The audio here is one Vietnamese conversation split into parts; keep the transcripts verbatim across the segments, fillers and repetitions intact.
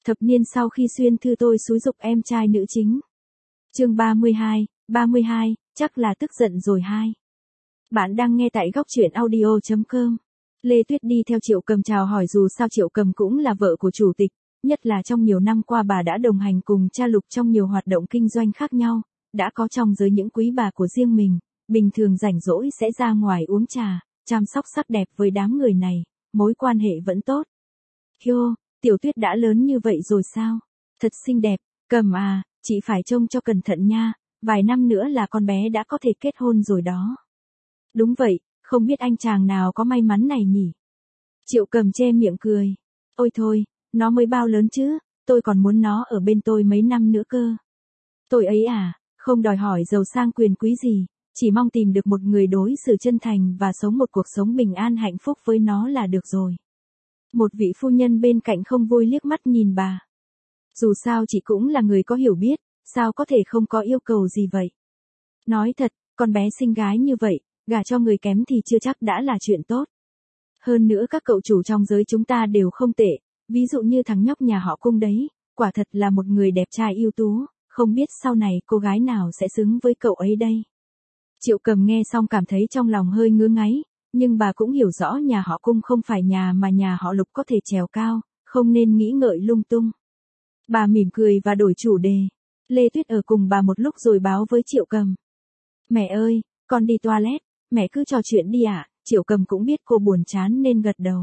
Thập niên sau khi xuyên thư tôi xúi giục em trai nữ chính. Chương ba mươi hai, ba mươi hai, chắc là tức giận rồi hai. Bạn đang nghe tại góc truyện audio chấm com. Lê Tuyết đi theo Triệu Cầm chào hỏi dù sao Triệu Cầm cũng là vợ của chủ tịch, nhất là trong nhiều năm qua bà đã đồng hành cùng cha Lục trong nhiều hoạt động kinh doanh khác nhau, đã có trong giới những quý bà của riêng mình, bình thường rảnh rỗi sẽ ra ngoài uống trà, chăm sóc sắc đẹp với đám người này, mối quan hệ vẫn tốt. Hiô, Tiểu Tuyết đã lớn như vậy rồi sao? Thật xinh đẹp, Cầm à, chị phải trông cho cẩn thận nha, vài năm nữa là con bé đã có thể kết hôn rồi đó. Đúng vậy, không biết anh chàng nào có may mắn này nhỉ? Triệu Cầm che miệng cười. Ôi thôi, nó mới bao lớn chứ, tôi còn muốn nó ở bên tôi mấy năm nữa cơ. Tôi ấy à, không đòi hỏi giàu sang quyền quý gì, chỉ mong tìm được một người đối xử chân thành và sống một cuộc sống bình an hạnh phúc với nó là được rồi. Một vị phu nhân bên cạnh không vui liếc mắt nhìn bà. Dù sao chị cũng là người có hiểu biết, sao có thể không có yêu cầu gì vậy? Nói thật, con bé xinh gái như vậy, gả cho người kém thì chưa chắc đã là chuyện tốt. Hơn nữa các cậu chủ trong giới chúng ta đều không tệ, ví dụ như thằng nhóc nhà họ Cung đấy, quả thật là một người đẹp trai ưu tú, không biết sau này cô gái nào sẽ xứng với cậu ấy đây. Triệu Cầm nghe xong cảm thấy trong lòng hơi ngứa ngáy, nhưng bà cũng hiểu rõ nhà họ Cung không phải nhà mà nhà họ Lục có thể trèo cao, không nên nghĩ ngợi lung tung. Bà mỉm cười và đổi chủ đề. Lê Tuyết ở cùng bà một lúc rồi báo với Triệu Cầm. Mẹ ơi, con đi toilet, mẹ cứ trò chuyện đi ạ. À? Triệu Cầm cũng biết cô buồn chán nên gật đầu.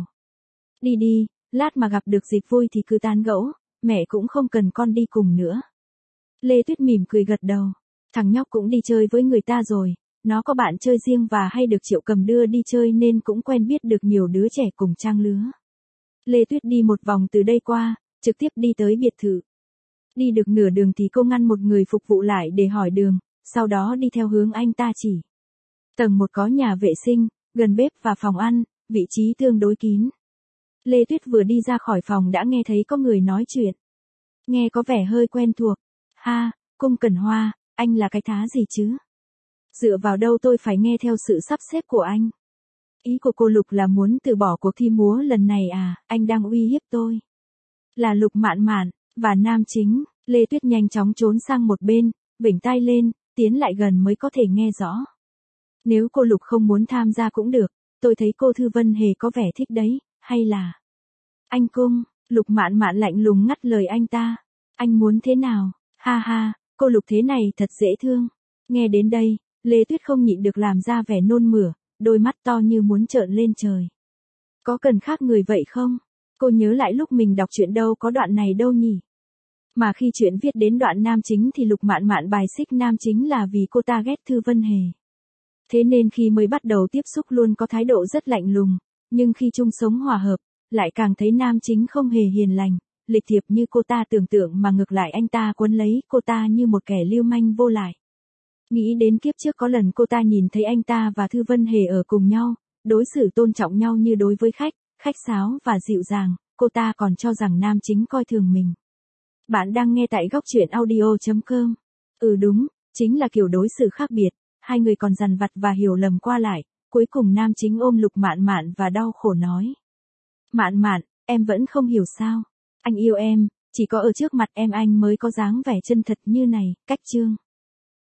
Đi đi, lát mà gặp được dịp vui thì cứ tán gẫu, mẹ cũng không cần con đi cùng nữa. Lê Tuyết mỉm cười gật đầu. Thằng nhóc cũng đi chơi với người ta rồi, nó có bạn chơi riêng và hay được Triệu Cầm đưa đi chơi nên cũng quen biết được nhiều đứa trẻ cùng trang lứa. Lê Tuyết đi một vòng từ đây qua, trực tiếp đi tới biệt thự. Đi được nửa đường thì cô ngăn một người phục vụ lại để hỏi đường, sau đó đi theo hướng anh ta chỉ. Tầng một có nhà vệ sinh, gần bếp và phòng ăn, vị trí tương đối kín. Lê Tuyết vừa đi ra khỏi phòng đã nghe thấy có người nói chuyện. Nghe có vẻ hơi quen thuộc. Ha, Cung Cẩn Hoa, anh là cái thá gì chứ? Dựa vào đâu tôi phải nghe theo sự sắp xếp của anh? Ý của cô Lục là muốn từ bỏ cuộc thi múa lần này à, anh đang uy hiếp tôi. Là Lục Mạn Mạn, và nam chính. Lê Tuyết nhanh chóng trốn sang một bên, vểnh tai lên, tiến lại gần mới có thể nghe rõ. Nếu cô Lục không muốn tham gia cũng được, tôi thấy cô Thư Vân Hề có vẻ thích đấy, hay là... Anh Cung, Lục Mạn Mạn lạnh lùng ngắt lời anh ta. Anh muốn thế nào? Ha ha, cô Lục thế này thật dễ thương. Nghe đến đây, Lê Tuyết không nhịn được làm ra vẻ nôn mửa, đôi mắt to như muốn trợn lên trời. Có cần khác người vậy không? Cô nhớ lại lúc mình đọc truyện đâu có đoạn này đâu nhỉ? Mà khi chuyện viết đến đoạn nam chính thì Lục Mạn Mạn bài xích nam chính là vì cô ta ghét Thư Vân Hề. Thế nên khi mới bắt đầu tiếp xúc luôn có thái độ rất lạnh lùng, nhưng khi chung sống hòa hợp, lại càng thấy nam chính không hề hiền lành, lịch thiệp như cô ta tưởng tượng mà ngược lại anh ta quấn lấy cô ta như một kẻ lưu manh vô lại. Nghĩ đến kiếp trước có lần cô ta nhìn thấy anh ta và Thư Vân Hề ở cùng nhau, đối xử tôn trọng nhau như đối với khách, khách sáo và dịu dàng, cô ta còn cho rằng nam chính coi thường mình. Bạn đang nghe tại góc truyện audio chấm com. Ừ đúng, chính là kiểu đối xử khác biệt, hai người còn dằn vặt và hiểu lầm qua lại, cuối cùng nam chính ôm Lục Mạn Mạn và đau khổ nói. Mạn Mạn, em vẫn không hiểu sao, anh yêu em, chỉ có ở trước mặt em anh mới có dáng vẻ chân thật như này, cách chương.